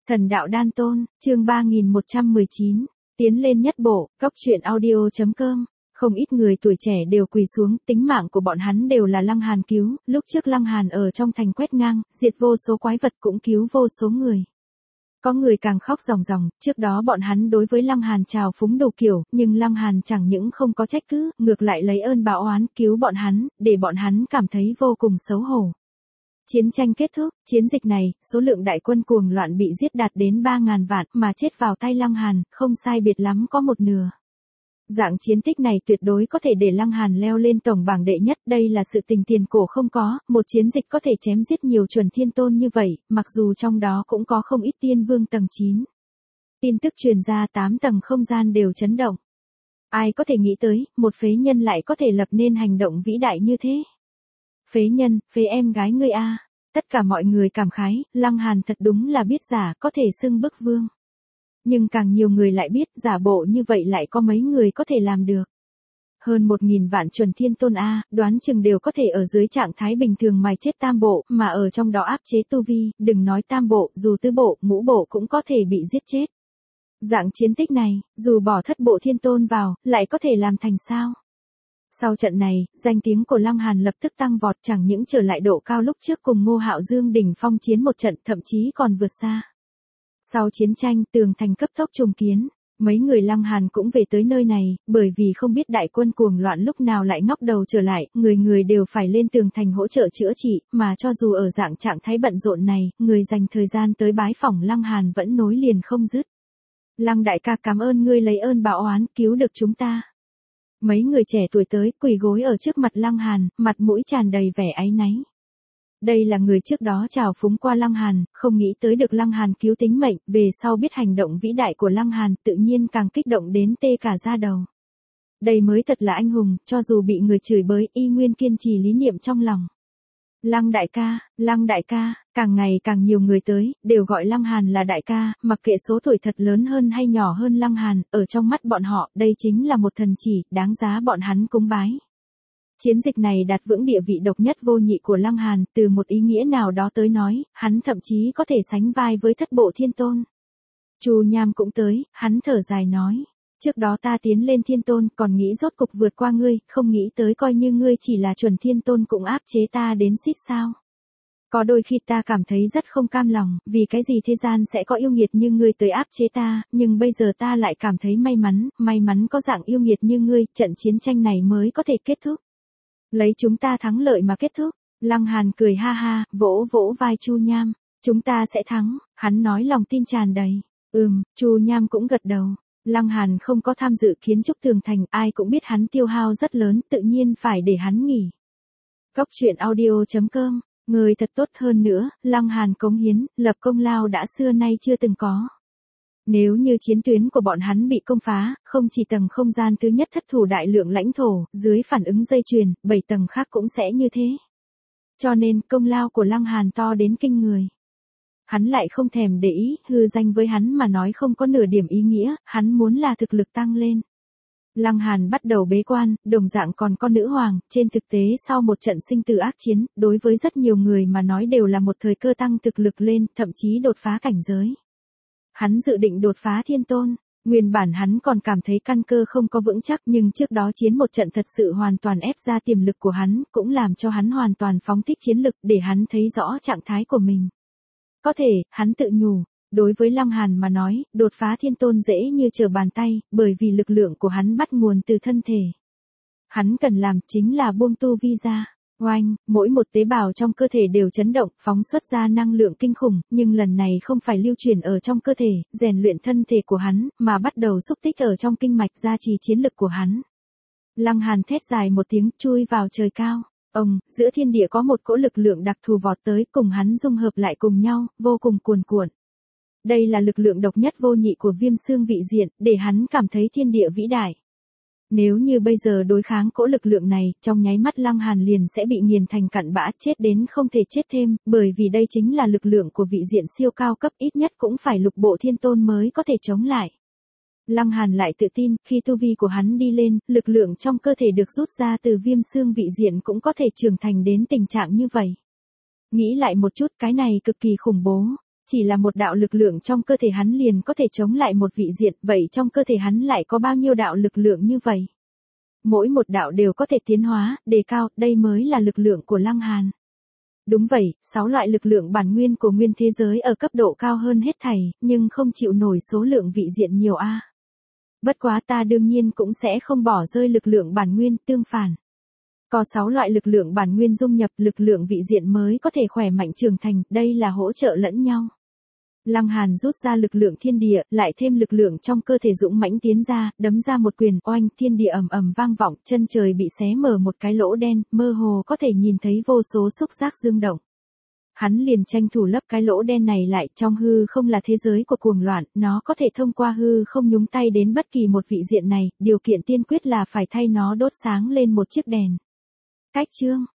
Thần đạo đan tôn, chương 3119, tiến lên nhất bộ, cốc truyện audio.com. Không ít người tuổi trẻ đều quỳ xuống, tính mạng của bọn hắn đều là Lăng Hàn cứu, lúc trước Lăng Hàn ở trong thành quét ngang, diệt vô số quái vật cũng cứu vô số người. Có người càng khóc ròng ròng, trước đó bọn hắn đối với Lăng Hàn trào phúng đồ kiểu, nhưng Lăng Hàn chẳng những không có trách cứ, ngược lại lấy ơn báo oán cứu bọn hắn, để bọn hắn cảm thấy vô cùng xấu hổ. Chiến tranh kết thúc, chiến dịch này, số lượng đại quân cuồng loạn bị giết đạt đến 3.000 vạn, mà chết vào tay Lăng Hàn, không sai biệt lắm có một nửa. Dạng chiến tích này tuyệt đối có thể để Lăng Hàn leo lên tổng bảng đệ nhất, đây là sự tình tiền cổ không có, một chiến dịch có thể chém giết nhiều chuẩn thiên tôn như vậy, mặc dù trong đó cũng có không ít tiên vương tầng 9. Tin tức truyền ra 8 tầng không gian đều chấn động. Ai có thể nghĩ tới, một phế nhân lại có thể lập nên hành động vĩ đại như thế. Phế nhân, phế em gái ngươi a. Tất cả mọi người cảm khái, Lăng Hàn thật đúng là biết giả, có thể xưng bức vương. Nhưng càng nhiều người lại biết, giả bộ như vậy lại có mấy người có thể làm được. Hơn 1.000 vạn chuẩn thiên tôn a, đoán chừng đều có thể ở dưới trạng thái bình thường mài chết tam bộ, mà ở trong đó áp chế tu vi, đừng nói tam bộ, dù tứ bộ, ngũ bộ cũng có thể bị giết chết. Dạng chiến tích này, dù bỏ thất bộ thiên tôn vào, lại có thể làm thành sao? Sau trận này, danh tiếng của Lăng Hàn lập tức tăng vọt, chẳng những trở lại độ cao lúc trước cùng Ngô Hạo Dương đỉnh phong chiến một trận, thậm chí còn vượt xa. Sau chiến tranh, tường thành cấp tốc trùng kiến, mấy người Lăng Hàn cũng về tới nơi này, bởi vì không biết đại quân cuồng loạn lúc nào lại ngóc đầu trở lại, người người đều phải lên tường thành hỗ trợ chữa trị, mà cho dù ở dạng trạng thái bận rộn này, người dành thời gian tới bái phỏng Lăng Hàn vẫn nối liền không dứt. Lăng đại ca, cảm ơn ngươi lấy ơn báo oán, cứu được chúng ta. Mấy người trẻ tuổi tới, quỳ gối ở trước mặt Lăng Hàn, mặt mũi tràn đầy vẻ áy náy. Đây là người trước đó trào phúng qua Lăng Hàn, không nghĩ tới được Lăng Hàn cứu tính mệnh, về sau biết hành động vĩ đại của Lăng Hàn, tự nhiên càng kích động đến tê cả da đầu. Đây mới thật là anh hùng, cho dù bị người chửi bới, y nguyên kiên trì lý niệm trong lòng. Lăng đại ca, càng ngày càng nhiều người tới, đều gọi Lăng Hàn là đại ca, mặc kệ số tuổi thật lớn hơn hay nhỏ hơn Lăng Hàn, ở trong mắt bọn họ, đây chính là một thần chỉ, đáng giá bọn hắn cúng bái. Chiến dịch này đạt vững địa vị độc nhất vô nhị của Lăng Hàn, từ một ý nghĩa nào đó tới nói, hắn thậm chí có thể sánh vai với thất bộ thiên tôn. Chu Nham cũng tới, hắn thở dài nói. Trước đó ta tiến lên thiên tôn, còn nghĩ rốt cục vượt qua ngươi, không nghĩ tới coi như ngươi chỉ là chuẩn thiên tôn cũng áp chế ta đến xít sao. Có đôi khi ta cảm thấy rất không cam lòng, vì cái gì thế gian sẽ có yêu nghiệt như ngươi tới áp chế ta, nhưng bây giờ ta lại cảm thấy may mắn có dạng yêu nghiệt như ngươi, trận chiến tranh này mới có thể kết thúc. Lấy chúng ta thắng lợi mà kết thúc. Lăng Hàn cười ha ha, vỗ vỗ vai Chu Nham. Chúng ta sẽ thắng, hắn nói lòng tin tràn đầy. Chu Nham cũng gật đầu. Lăng Hàn không có tham dự kiến trúc tường thành, ai cũng biết hắn tiêu hao rất lớn, tự nhiên phải để hắn nghỉ. Cốc truyện audio.com, người thật tốt hơn nữa, Lăng Hàn cống hiến, lập công lao đã xưa nay chưa từng có. Nếu như chiến tuyến của bọn hắn bị công phá, không chỉ tầng không gian thứ nhất thất thủ đại lượng lãnh thổ, dưới phản ứng dây chuyền, 7 tầng khác cũng sẽ như thế. Cho nên, công lao của Lăng Hàn to đến kinh người. Hắn lại không thèm để ý, hư danh với hắn mà nói không có nửa điểm ý nghĩa, hắn muốn là thực lực tăng lên. Lăng Hàn bắt đầu bế quan, đồng dạng còn có nữ hoàng, trên thực tế sau một trận sinh tử ác chiến, đối với rất nhiều người mà nói đều là một thời cơ tăng thực lực lên, thậm chí đột phá cảnh giới. Hắn dự định đột phá thiên tôn, nguyên bản hắn còn cảm thấy căn cơ không có vững chắc, nhưng trước đó chiến một trận thật sự hoàn toàn ép ra tiềm lực của hắn, cũng làm cho hắn hoàn toàn phóng thích chiến lực để hắn thấy rõ trạng thái của mình. Có thể, hắn tự nhủ, đối với Lăng Hàn mà nói, đột phá thiên tôn dễ như trở bàn tay, bởi vì lực lượng của hắn bắt nguồn từ thân thể. Hắn cần làm chính là buông tu vi ra. Oanh, mỗi một tế bào trong cơ thể đều chấn động, phóng xuất ra năng lượng kinh khủng, nhưng lần này không phải lưu truyền ở trong cơ thể, rèn luyện thân thể của hắn, mà bắt đầu xúc tích ở trong kinh mạch gia trì chiến lực của hắn. Lăng Hàn thét dài một tiếng, chui vào trời cao. Giữa thiên địa có một cỗ lực lượng đặc thù vọt tới, cùng hắn dung hợp lại cùng nhau, vô cùng cuồn cuộn. Đây là lực lượng độc nhất vô nhị của Viêm Xương vị diện, để hắn cảm thấy thiên địa vĩ đại. Nếu như bây giờ đối kháng cỗ lực lượng này, trong nháy mắt Lăng Hàn liền sẽ bị nghiền thành cặn bã, chết đến không thể chết thêm, bởi vì đây chính là lực lượng của vị diện siêu cao cấp, ít nhất cũng phải lục bộ thiên tôn mới có thể chống lại. Lăng Hàn lại tự tin, khi tu vi của hắn đi lên, lực lượng trong cơ thể được rút ra từ Viêm Xương vị diện cũng có thể trưởng thành đến tình trạng như vậy. Nghĩ lại một chút, cái này cực kỳ khủng bố. Chỉ là một đạo lực lượng trong cơ thể hắn liền có thể chống lại một vị diện, vậy trong cơ thể hắn lại có bao nhiêu đạo lực lượng như vậy? Mỗi một đạo đều có thể tiến hóa, đề cao, đây mới là lực lượng của Lăng Hàn. Đúng vậy, 6 loại lực lượng bản nguyên của nguyên thế giới ở cấp độ cao hơn hết thảy, nhưng không chịu nổi số lượng vị diện nhiều a. Bất quá ta đương nhiên cũng sẽ không bỏ rơi lực lượng bản nguyên, tương phản. Có 6 loại lực lượng bản nguyên dung nhập, lực lượng vị diện mới có thể khỏe mạnh trưởng thành, đây là hỗ trợ lẫn nhau. Lăng Hàn rút ra lực lượng thiên địa, lại thêm lực lượng trong cơ thể dũng mãnh tiến ra, đấm ra một quyền, oanh, thiên địa ầm ầm vang vọng, chân trời bị xé mở một cái lỗ đen, mơ hồ có thể nhìn thấy vô số xúc giác dương động. Hắn liền tranh thủ lấp cái lỗ đen này lại, trong hư không là thế giới của cuồng loạn, nó có thể thông qua hư không nhúng tay đến bất kỳ một vị diện này, điều kiện tiên quyết là phải thay nó đốt sáng lên một chiếc đèn. Cách chương